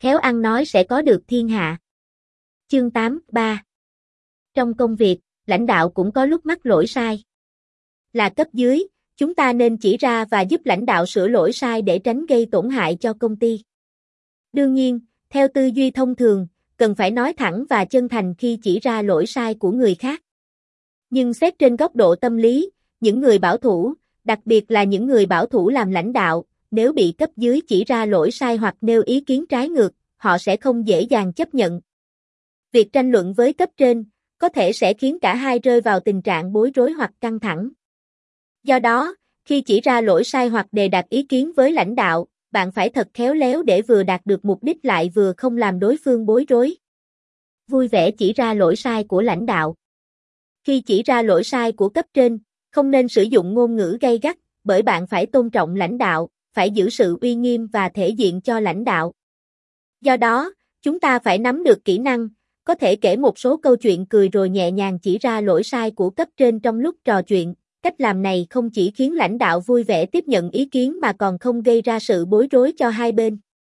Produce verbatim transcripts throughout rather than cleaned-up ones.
Khéo ăn nói sẽ có được thiên hạ. Chương tám, ba. Trong công việc, lãnh đạo cũng có lúc mắc lỗi sai. Là cấp dưới, chúng ta nên chỉ ra và giúp lãnh đạo sửa lỗi sai để tránh gây tổn hại cho công ty. Đương nhiên, theo tư duy thông thường, cần phải nói thẳng và chân thành khi chỉ ra lỗi sai của người khác. Nhưng xét trên góc độ tâm lý, những người bảo thủ, đặc biệt là những người bảo thủ làm lãnh đạo, nếu bị cấp dưới chỉ ra lỗi sai hoặc nêu ý kiến trái ngược, họ sẽ không dễ dàng chấp nhận. Việc tranh luận với cấp trên có thể sẽ khiến cả hai rơi vào tình trạng bối rối hoặc căng thẳng. Do đó, khi chỉ ra lỗi sai hoặc đề đạt ý kiến với lãnh đạo, bạn phải thật khéo léo để vừa đạt được mục đích lại vừa không làm đối phương bối rối. Vui vẻ chỉ ra lỗi sai của lãnh đạo. Khi chỉ ra lỗi sai của cấp trên, không nên sử dụng ngôn ngữ gay gắt, bởi bạn phải tôn trọng lãnh đạo, phải giữ sự uy nghiêm và thể diện cho lãnh đạo. Do đó, chúng ta phải nắm được kỹ năng, có thể kể một số câu chuyện cười rồi nhẹ nhàng chỉ ra lỗi sai của cấp trên trong lúc trò chuyện. Cách làm này không chỉ khiến lãnh đạo vui vẻ tiếp nhận ý kiến mà còn không gây ra sự bối rối cho hai bên.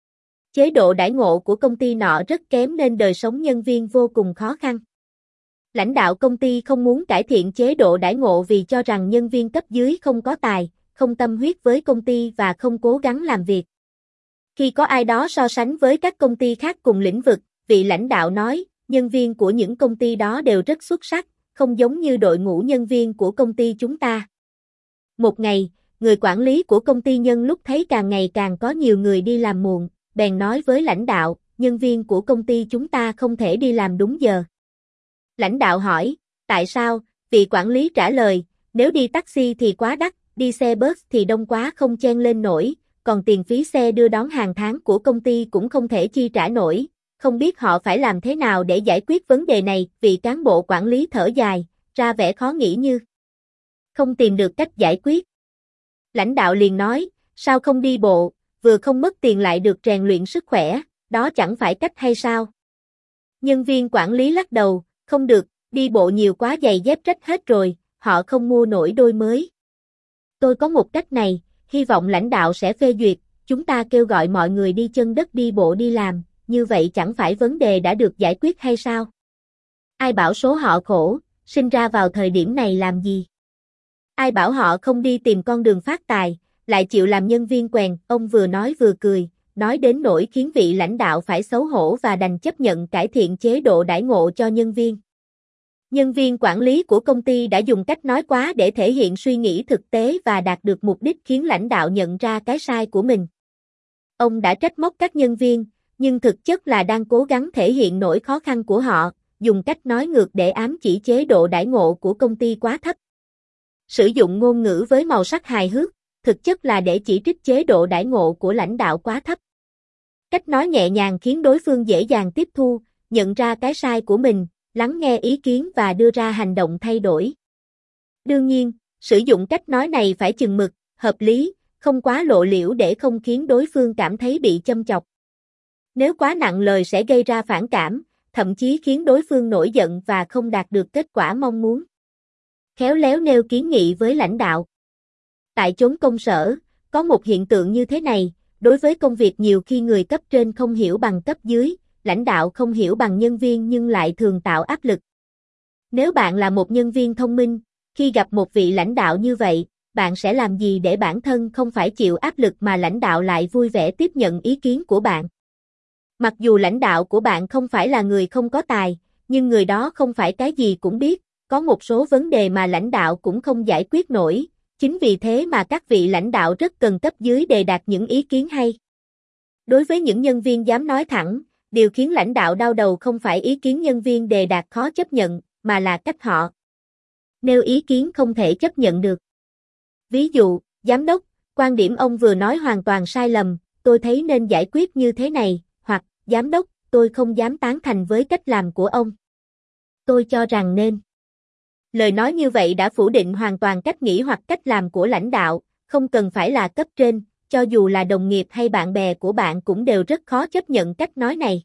Chế độ đãi ngộ của công ty nọ rất kém nên đời sống nhân viên vô cùng khó khăn. Lãnh đạo công ty không muốn cải thiện chế độ đãi ngộ vì cho rằng nhân viên cấp dưới không có tài, không tâm huyết với công ty và không cố gắng làm việc. Khi có ai đó so sánh với các công ty khác cùng lĩnh vực, vị lãnh đạo nói, nhân viên của những công ty đó đều rất xuất sắc, không giống như đội ngũ nhân viên của công ty chúng ta. Một ngày, người quản lý của công ty nhân lúc thấy càng ngày càng có nhiều người đi làm muộn, bèn nói với lãnh đạo, nhân viên của công ty chúng ta không thể đi làm đúng giờ. Lãnh đạo hỏi, tại sao? Vị quản lý trả lời, nếu đi taxi thì quá đắt, đi xe bus thì đông quá không chen lên nổi, còn tiền phí xe đưa đón hàng tháng của công ty cũng không thể chi trả nổi. Không biết họ phải làm thế nào để giải quyết vấn đề này, vị cán bộ quản lý thở dài, ra vẻ khó nghĩ như không tìm được cách giải quyết. Lãnh đạo liền nói, sao không đi bộ, vừa không mất tiền lại được rèn luyện sức khỏe, đó chẳng phải cách hay sao? Nhân viên quản lý lắc đầu, không được, đi bộ nhiều quá giày dép rách hết rồi, họ không mua nổi đôi mới. Tôi có một cách này, hy vọng lãnh đạo sẽ phê duyệt, chúng ta kêu gọi mọi người đi chân đất đi bộ đi làm. Như vậy chẳng phải vấn đề đã được giải quyết hay sao? Ai bảo số họ khổ, sinh ra vào thời điểm này làm gì? Ai bảo họ không đi tìm con đường phát tài, lại chịu làm nhân viên quèn, ông vừa nói vừa cười, nói đến nỗi khiến vị lãnh đạo phải xấu hổ và đành chấp nhận cải thiện chế độ đãi ngộ cho nhân viên. Nhân viên quản lý của công ty đã dùng cách nói quá để thể hiện suy nghĩ thực tế và đạt được mục đích khiến lãnh đạo nhận ra cái sai của mình. Ông đã trách móc các nhân viên, nhưng thực chất là đang cố gắng thể hiện nỗi khó khăn của họ, dùng cách nói ngược để ám chỉ chế độ đãi ngộ của công ty quá thấp. Sử dụng ngôn ngữ với màu sắc hài hước, thực chất là để chỉ trích chế độ đãi ngộ của lãnh đạo quá thấp. Cách nói nhẹ nhàng khiến đối phương dễ dàng tiếp thu, nhận ra cái sai của mình, lắng nghe ý kiến và đưa ra hành động thay đổi. Đương nhiên, sử dụng cách nói này phải chừng mực, hợp lý, không quá lộ liễu để không khiến đối phương cảm thấy bị châm chọc. Nếu quá nặng lời sẽ gây ra phản cảm, thậm chí khiến đối phương nổi giận và không đạt được kết quả mong muốn. Khéo léo nêu kiến nghị với lãnh đạo. Tại chốn công sở, có một hiện tượng như thế này, đối với công việc nhiều khi người cấp trên không hiểu bằng cấp dưới, lãnh đạo không hiểu bằng nhân viên nhưng lại thường tạo áp lực. Nếu bạn là một nhân viên thông minh, khi gặp một vị lãnh đạo như vậy, bạn sẽ làm gì để bản thân không phải chịu áp lực mà lãnh đạo lại vui vẻ tiếp nhận ý kiến của bạn? Mặc dù lãnh đạo của bạn không phải là người không có tài, nhưng người đó không phải cái gì cũng biết, có một số vấn đề mà lãnh đạo cũng không giải quyết nổi, chính vì thế mà các vị lãnh đạo rất cần cấp dưới đề đạt những ý kiến hay. Đối với những nhân viên dám nói thẳng, điều khiến lãnh đạo đau đầu không phải ý kiến nhân viên đề đạt khó chấp nhận, mà là cách họ nêu ý kiến không thể chấp nhận được. Ví dụ, giám đốc, quan điểm ông vừa nói hoàn toàn sai lầm, tôi thấy nên giải quyết như thế này, hoặc, giám đốc, tôi không dám tán thành với cách làm của ông. Tôi cho rằng nên. Lời nói như vậy đã phủ định hoàn toàn cách nghĩ hoặc cách làm của lãnh đạo, không cần phải là cấp trên, cho dù là đồng nghiệp hay bạn bè của bạn cũng đều rất khó chấp nhận cách nói này.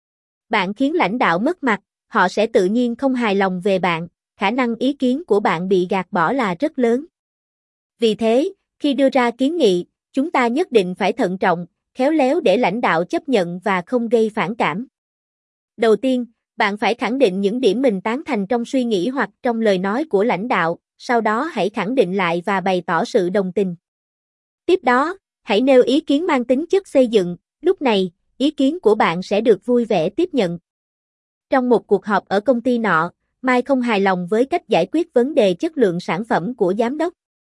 Bạn khiến lãnh đạo mất mặt, họ sẽ tự nhiên không hài lòng về bạn, khả năng ý kiến của bạn bị gạt bỏ là rất lớn. Vì thế, khi đưa ra kiến nghị, chúng ta nhất định phải thận trọng, khéo léo để lãnh đạo chấp nhận và không gây phản cảm. Đầu tiên, bạn phải khẳng định những điểm mình tán thành trong suy nghĩ hoặc trong lời nói của lãnh đạo, sau đó hãy khẳng định lại và bày tỏ sự đồng tình. Tiếp đó, hãy nêu ý kiến mang tính chất xây dựng, lúc này, ý kiến của bạn sẽ được vui vẻ tiếp nhận. Trong một cuộc họp ở công ty nọ, Mai không hài lòng với cách giải quyết vấn đề chất lượng sản phẩm của giám đốc.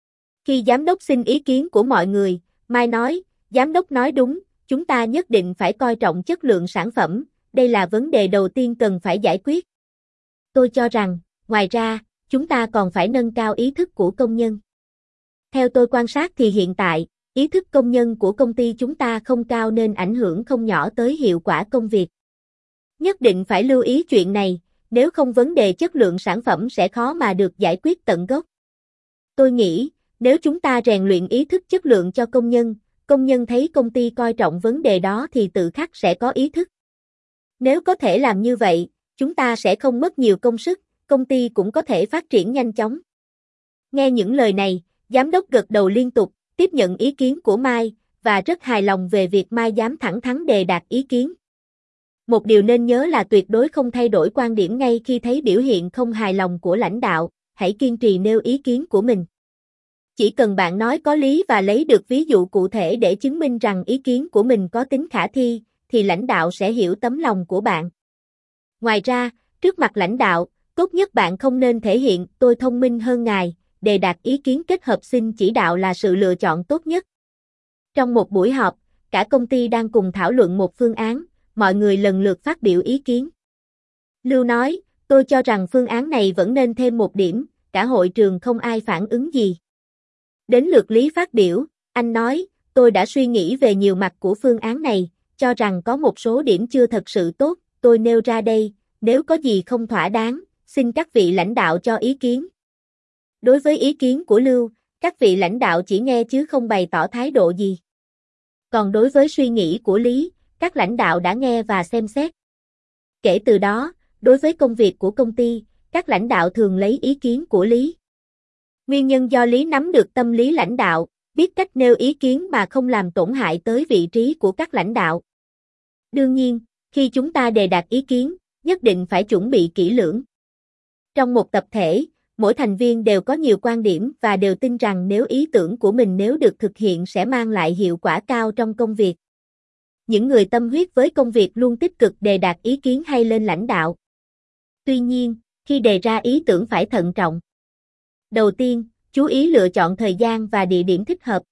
Khi giám đốc xin ý kiến của mọi người, Mai nói, giám đốc nói đúng, chúng ta nhất định phải coi trọng chất lượng sản phẩm, đây là vấn đề đầu tiên cần phải giải quyết. Tôi cho rằng, ngoài ra, chúng ta còn phải nâng cao ý thức của công nhân. Theo tôi quan sát thì hiện tại, ý thức công nhân của công ty chúng ta không cao nên ảnh hưởng không nhỏ tới hiệu quả công việc. Nhất định phải lưu ý chuyện này, nếu không vấn đề chất lượng sản phẩm sẽ khó mà được giải quyết tận gốc. Tôi nghĩ, nếu chúng ta rèn luyện ý thức chất lượng cho công nhân, công nhân thấy công ty coi trọng vấn đề đó thì tự khắc sẽ có ý thức. Nếu có thể làm như vậy, chúng ta sẽ không mất nhiều công sức, công ty cũng có thể phát triển nhanh chóng. Nghe những lời này, giám đốc gật đầu liên tục, tiếp nhận ý kiến của Mai, và rất hài lòng về việc Mai dám thẳng thắn đề đạt ý kiến. Một điều nên nhớ là tuyệt đối không thay đổi quan điểm ngay khi thấy biểu hiện không hài lòng của lãnh đạo, hãy kiên trì nêu ý kiến của mình. Chỉ cần bạn nói có lý và lấy được ví dụ cụ thể để chứng minh rằng ý kiến của mình có tính khả thi, thì lãnh đạo sẽ hiểu tấm lòng của bạn. Ngoài ra, trước mặt lãnh đạo, tốt nhất bạn không nên thể hiện tôi thông minh hơn ngài, đề đạt ý kiến kết hợp xin chỉ đạo là sự lựa chọn tốt nhất. Trong một buổi họp, cả công ty đang cùng thảo luận một phương án, mọi người lần lượt phát biểu ý kiến. Lưu nói, tôi cho rằng phương án này vẫn nên thêm một điểm, cả hội trường không ai phản ứng gì. Đến lượt Lý phát biểu, anh nói, tôi đã suy nghĩ về nhiều mặt của phương án này, cho rằng có một số điểm chưa thật sự tốt, tôi nêu ra đây, nếu có gì không thỏa đáng, xin các vị lãnh đạo cho ý kiến. Đối với ý kiến của Lưu, các vị lãnh đạo chỉ nghe chứ không bày tỏ thái độ gì. Còn đối với suy nghĩ của Lý, các lãnh đạo đã nghe và xem xét. Kể từ đó, đối với công việc của công ty, các lãnh đạo thường lấy ý kiến của Lý. Nguyên nhân do Lý nắm được tâm lý lãnh đạo, biết cách nêu ý kiến mà không làm tổn hại tới vị trí của các lãnh đạo. Đương nhiên, khi chúng ta đề đạt ý kiến, nhất định phải chuẩn bị kỹ lưỡng. Trong một tập thể, mỗi thành viên đều có nhiều quan điểm và đều tin rằng nếu ý tưởng của mình nếu được thực hiện sẽ mang lại hiệu quả cao trong công việc. Những người tâm huyết với công việc luôn tích cực đề đạt ý kiến hay lên lãnh đạo. Tuy nhiên, khi đề ra ý tưởng phải thận trọng. Đầu tiên, chú ý lựa chọn thời gian và địa điểm thích hợp.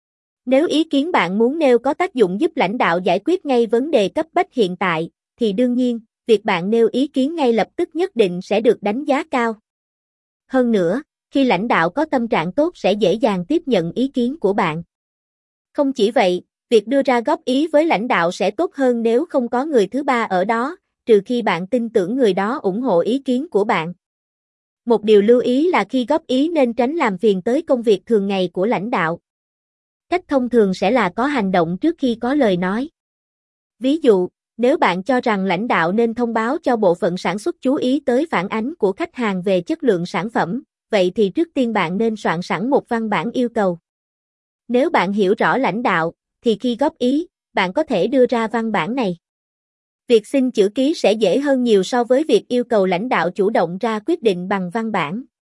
Nếu ý kiến bạn muốn nêu có tác dụng giúp lãnh đạo giải quyết ngay vấn đề cấp bách hiện tại, thì đương nhiên, việc bạn nêu ý kiến ngay lập tức nhất định sẽ được đánh giá cao. Hơn nữa, khi lãnh đạo có tâm trạng tốt sẽ dễ dàng tiếp nhận ý kiến của bạn. Không chỉ vậy, việc đưa ra góp ý với lãnh đạo sẽ tốt hơn nếu không có người thứ ba ở đó, trừ khi bạn tin tưởng người đó ủng hộ ý kiến của bạn. Một điều lưu ý là khi góp ý nên tránh làm phiền tới công việc thường ngày của lãnh đạo. Cách thông thường sẽ là có hành động trước khi có lời nói. Ví dụ, nếu bạn cho rằng lãnh đạo nên thông báo cho bộ phận sản xuất chú ý tới phản ánh của khách hàng về chất lượng sản phẩm, vậy thì trước tiên bạn nên soạn sẵn một văn bản yêu cầu. Nếu bạn hiểu rõ lãnh đạo, thì khi góp ý, bạn có thể đưa ra văn bản này. Việc xin chữ ký sẽ dễ hơn nhiều so với việc yêu cầu lãnh đạo chủ động ra quyết định bằng văn bản.